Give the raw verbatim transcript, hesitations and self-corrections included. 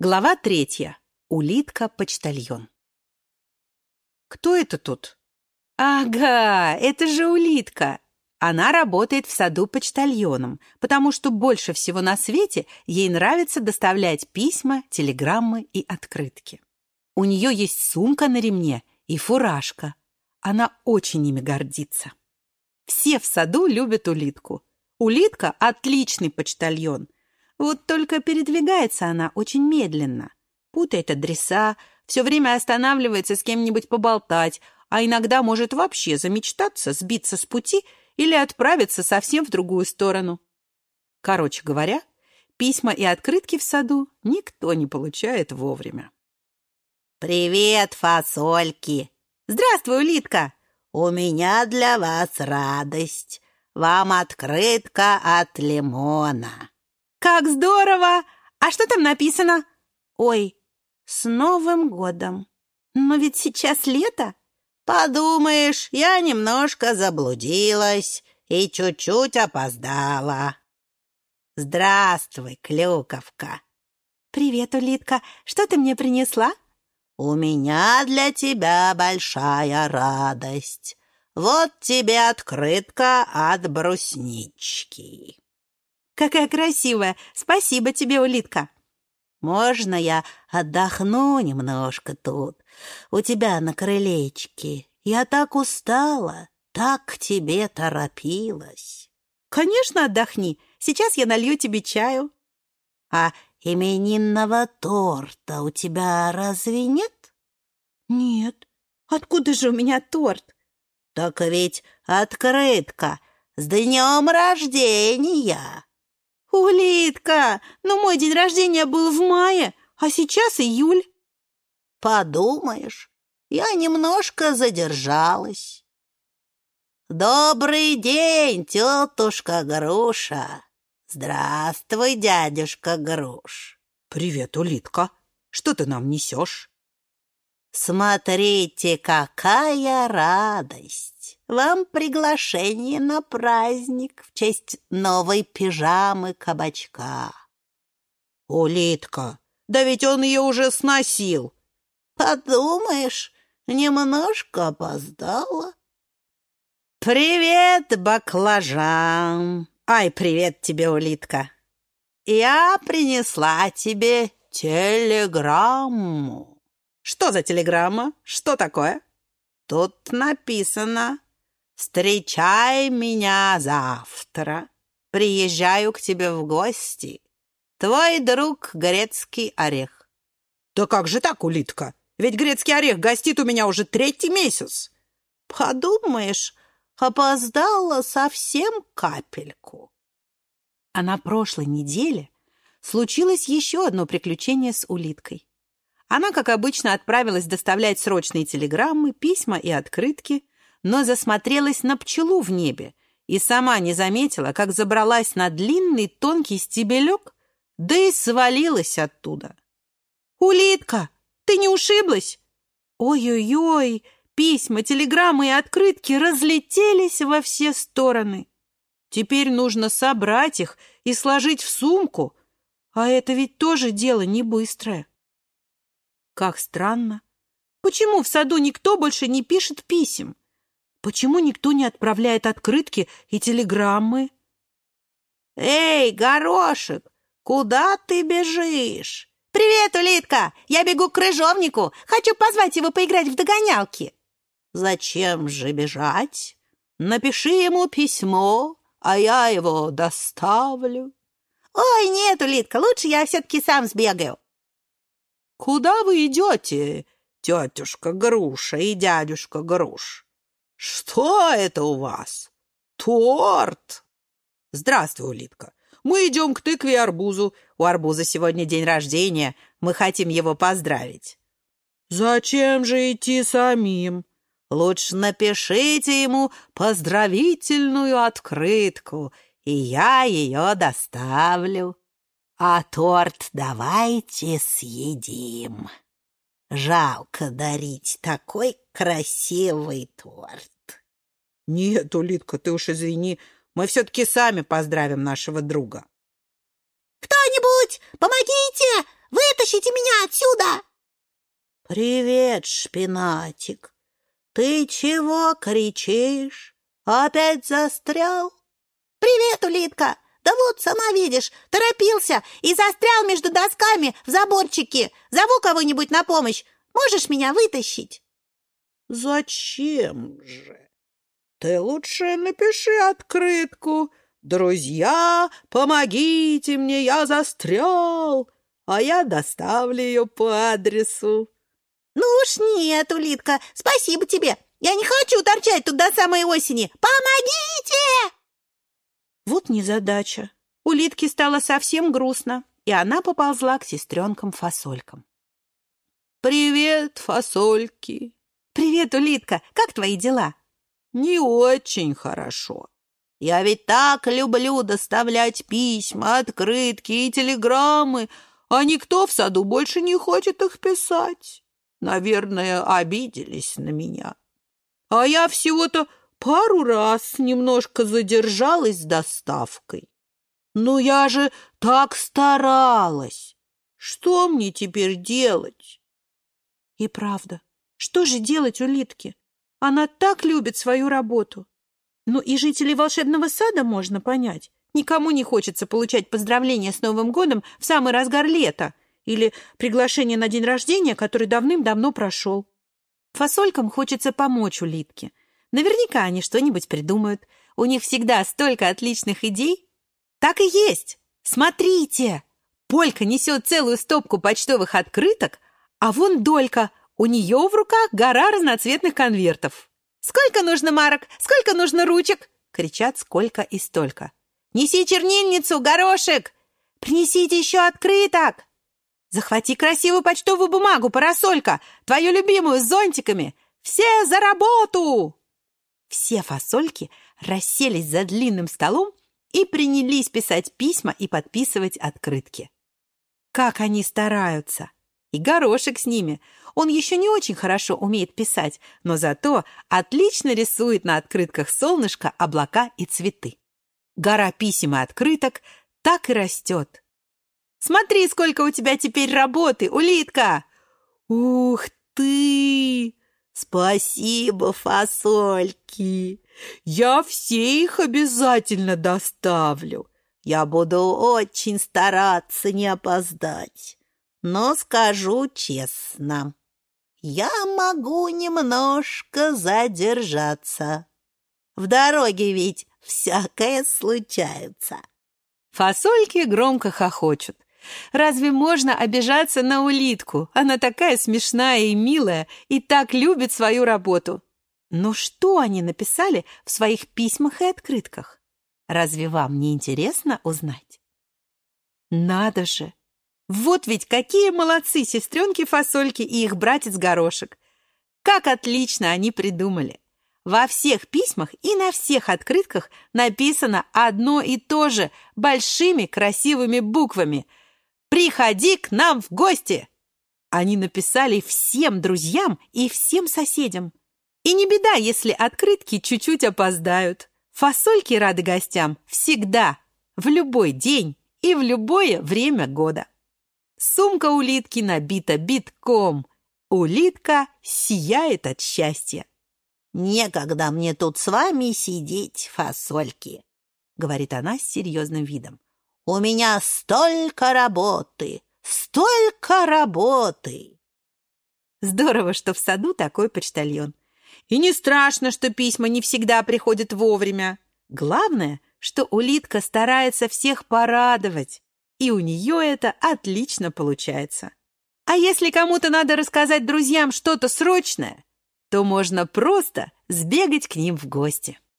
Глава третья. Улитка-почтальон. Кто это тут? Ага, это же улитка. Она работает в саду почтальоном, потому что больше всего на свете ей нравится доставлять письма, телеграммы и открытки. У нее есть сумка на ремне и фуражка. Она очень ими гордится. Все в саду любят улитку. Улитка – отличный почтальон. Вот только передвигается она очень медленно. Путает адреса, все время останавливается с кем-нибудь поболтать, а иногда может вообще замечтаться, сбиться с пути или отправиться совсем в другую сторону. Короче говоря, письма и открытки в саду никто не получает вовремя. «Привет, фасольки!» «Здравствуй, улитка!» «У меня для вас радость. Вам открытка от Лимона». «Как здорово! А что там написано?» «Ой, с Новым годом! Но ведь сейчас лето!» «Подумаешь, я немножко заблудилась и чуть-чуть опоздала. Здравствуй, клюковка!» «Привет, улитка! Что ты мне принесла?» «У меня для тебя большая радость. Вот тебе открытка от бруснички». «Какая красивая! Спасибо тебе, улитка!» «Можно я отдохну немножко тут, у тебя на крылечке? Я так устала, так к тебе торопилась». «Конечно, отдохни. Сейчас я налью тебе чаю». «А именинного торта у тебя разве нет?» «Нет. Откуда же у меня торт?» «Так ведь открытка с днем рождения». «Улитка, ну мой день рождения был в мае, а сейчас июль». «Подумаешь, я немножко задержалась». «Добрый день, тетушка Груша!» «Здравствуй, дядюшка Груш!» «Привет, улитка! Что ты нам несешь?» «Смотрите, какая радость! Вам приглашение на праздник в честь новой пижамы кабачка». «Улитка, да ведь он ее уже сносил». «Подумаешь, немножко опоздала». «Привет, баклажан!» «Ай, привет тебе, улитка!» «Я принесла тебе телеграмму». «Что за телеграмма? Что такое?» «Тут написано: встречай меня завтра. Приезжаю к тебе в гости. Твой друг грецкий орех». «Да как же так, улитка? Ведь грецкий орех гостит у меня уже третий месяц». «Подумаешь, опоздала совсем капельку». А на прошлой неделе случилось еще одно приключение с улиткой. Она, как обычно, отправилась доставлять срочные телеграммы, письма и открытки, но засмотрелась на пчелу в небе и сама не заметила, как забралась на длинный тонкий стебелек, да и свалилась оттуда. «Улитка, ты не ушиблась?» Ой-ой-ой, письма, телеграммы и открытки разлетелись во все стороны. Теперь нужно собрать их и сложить в сумку, а это ведь тоже дело не быстрое. Как странно. Почему в саду никто больше не пишет писем? Почему никто не отправляет открытки и телеграммы? «Эй, горошек, куда ты бежишь?» «Привет, улитка! Я бегу к крыжовнику. Хочу позвать его поиграть в догонялки». «Зачем же бежать? Напиши ему письмо, а я его доставлю». «Ой, нет, улитка, лучше я все-таки сам сбегаю». «Куда вы идете, тетюшка Груша и дядюшка Груш? Что это у вас? Торт?» «Здравствуй, улитка. Мы идем к тыкве и арбузу. У арбуза сегодня день рождения. Мы хотим его поздравить». «Зачем же идти самим? Лучше напишите ему поздравительную открытку, и я ее доставлю. А торт давайте съедим. Жалко дарить такой красивый торт». «Нет, улитка, ты уж извини, мы все-таки сами поздравим нашего друга». «Кто-нибудь, помогите! Вытащите Вытащите меня отсюда!» «Привет, шпинатик! Ты чего кричишь? Опять застрял?» «Привет, улитка! Да вот, сама видишь, торопился и застрял между досками в заборчике. Зову кого-нибудь на помощь. Можешь меня вытащить?» «Зачем же? Ты лучше напиши открытку. Друзья, помогите мне, я застрял, а я доставлю ее по адресу». «Ну уж нет, улитка, спасибо тебе. Я не хочу торчать тут до самой осени. Помогите!» Вот незадача. Улитке стало совсем грустно, и она поползла к сестренкам-фасолькам. «Привет, фасольки!» «Привет, улитка! Как твои дела?» «Не очень хорошо. Я ведь так люблю доставлять письма, открытки и телеграммы, а никто в саду больше не хочет их писать. Наверное, обиделись на меня. А я всего-то пару раз немножко задержалась с доставкой. Ну, я же так старалась. Что мне теперь делать?» И правда, что же делать улитке? Она так любит свою работу. Ну и жителей волшебного сада можно понять. Никому не хочется получать поздравления с Новым годом в самый разгар лета или приглашение на день рождения, который давным-давно прошел. Фасолькам хочется помочь улитке. Наверняка они что-нибудь придумают. У них всегда столько отличных идей. Так и есть. Смотрите, Полька несет целую стопку почтовых открыток, а вон Долька, у нее в руках гора разноцветных конвертов. «Сколько нужно марок? Сколько нужно ручек?» кричат сколько и столько. «Неси чернильницу, горошек! Принесите еще открыток! Захвати красивую почтовую бумагу, парасолька, твою любимую с зонтиками! Все за работу!» Все фасольки расселись за длинным столом и принялись писать письма и подписывать открытки. Как они стараются! И горошек с ними. Он еще не очень хорошо умеет писать, но зато отлично рисует на открытках солнышко, облака и цветы. Гора писем и открыток так и растет. «Смотри, сколько у тебя теперь работы, улитка!» «Ух ты! Спасибо, фасольки! Я все их обязательно доставлю. Я буду очень стараться не опоздать. Но скажу честно, я могу немножко задержаться. В дороге ведь всякое случается». Фасольки громко хохочут. Разве можно обижаться на улитку? Она такая смешная и милая, и так любит свою работу. Но что они написали в своих письмах и открытках? Разве вам не интересно узнать? Надо же! Вот ведь какие молодцы сестренки-фасольки и их братец-горошек! Как отлично они придумали! Во всех письмах и на всех открытках написано одно и то же большими красивыми буквами: «Приходи к нам в гости!» Они написали всем друзьям и всем соседям. И не беда, если открытки чуть-чуть опоздают. Фасольки рады гостям всегда, в любой день и в любое время года. Сумка улитки набита битком. Улитка сияет от счастья. «Некогда мне тут с вами сидеть, фасольки», — говорит она с серьезным видом. «У меня столько работы, столько работы!» Здорово, что в саду такой почтальон. И не страшно, что письма не всегда приходят вовремя. Главное, что улитка старается всех порадовать, и у нее это отлично получается. А если кому-то надо рассказать друзьям что-то срочное, то можно просто сбегать к ним в гости.